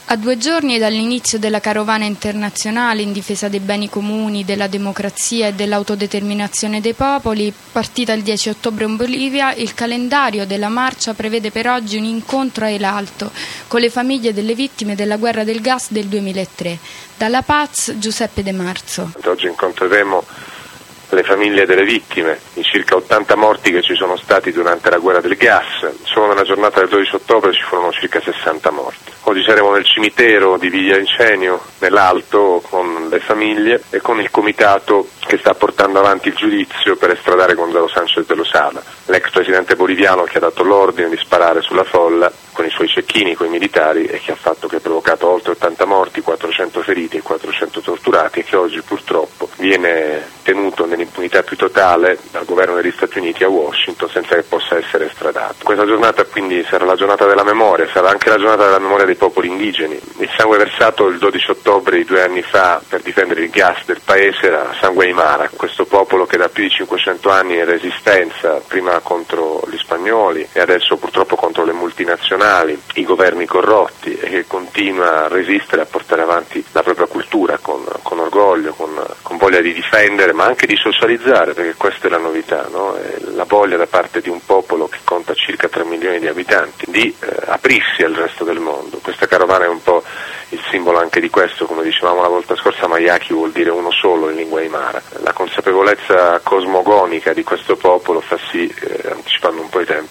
A 2 giorni dall'inizio della carovana internazionale in difesa dei beni comuni, della democrazia e dell'autodeterminazione dei popoli, partita il 10 ottobre in Bolivia, il calendario della marcia prevede per oggi un incontro a El Alto con le famiglie delle vittime della guerra del gas del 2003. Dalla Paz, Giuseppe De Marzo. Oggi incontreremo le famiglie delle vittime, i circa 80 morti che ci sono stati durante la guerra del gas. Solo nella giornata del 12 ottobre ci furono circa 60 morti. Oggi saremo nel cimitero di Villa Incenio, nell'Alto, con le famiglie e con il comitato che sta portando avanti il giudizio per estradare Gonzalo Sánchez de Lozada, l'ex presidente boliviano che ha dato l'ordine di sparare sulla folla con i suoi cecchini, con i militari, e che ha provocato oltre 80 morti, 400 feriti e 400 torturati, e che oggi purtroppo viene tenuto nell'impunità più totale dal governo degli Stati Uniti a Washington senza che possa essere estradato. Questa giornata quindi sarà la giornata della memoria, sarà anche la giornata della memoria dei popoli indigeni. Il sangue versato il 12 ottobre di 2 anni fa per difendere il gas del paese era sangue aymara, questo popolo che da più di 500 anni è in resistenza, prima contro gli spagnoli e adesso purtroppo contro le multinazionali, i governi corrotti, e che continua a resistere, a portare avanti la propria cultura con orgoglio, con voglia di difendere ma anche di socializzare, perché questa è la novità, no? È la voglia da parte di un popolo che conta circa 3 milioni di abitanti di aprirsi al resto del mondo. Questa carovana è un po' il simbolo anche di questo, come dicevamo la volta scorsa, Mayaki vuol dire uno solo in lingua aymara. La consapevolezza cosmogonica di questo popolo fa sì, anticipando un po' i tempi,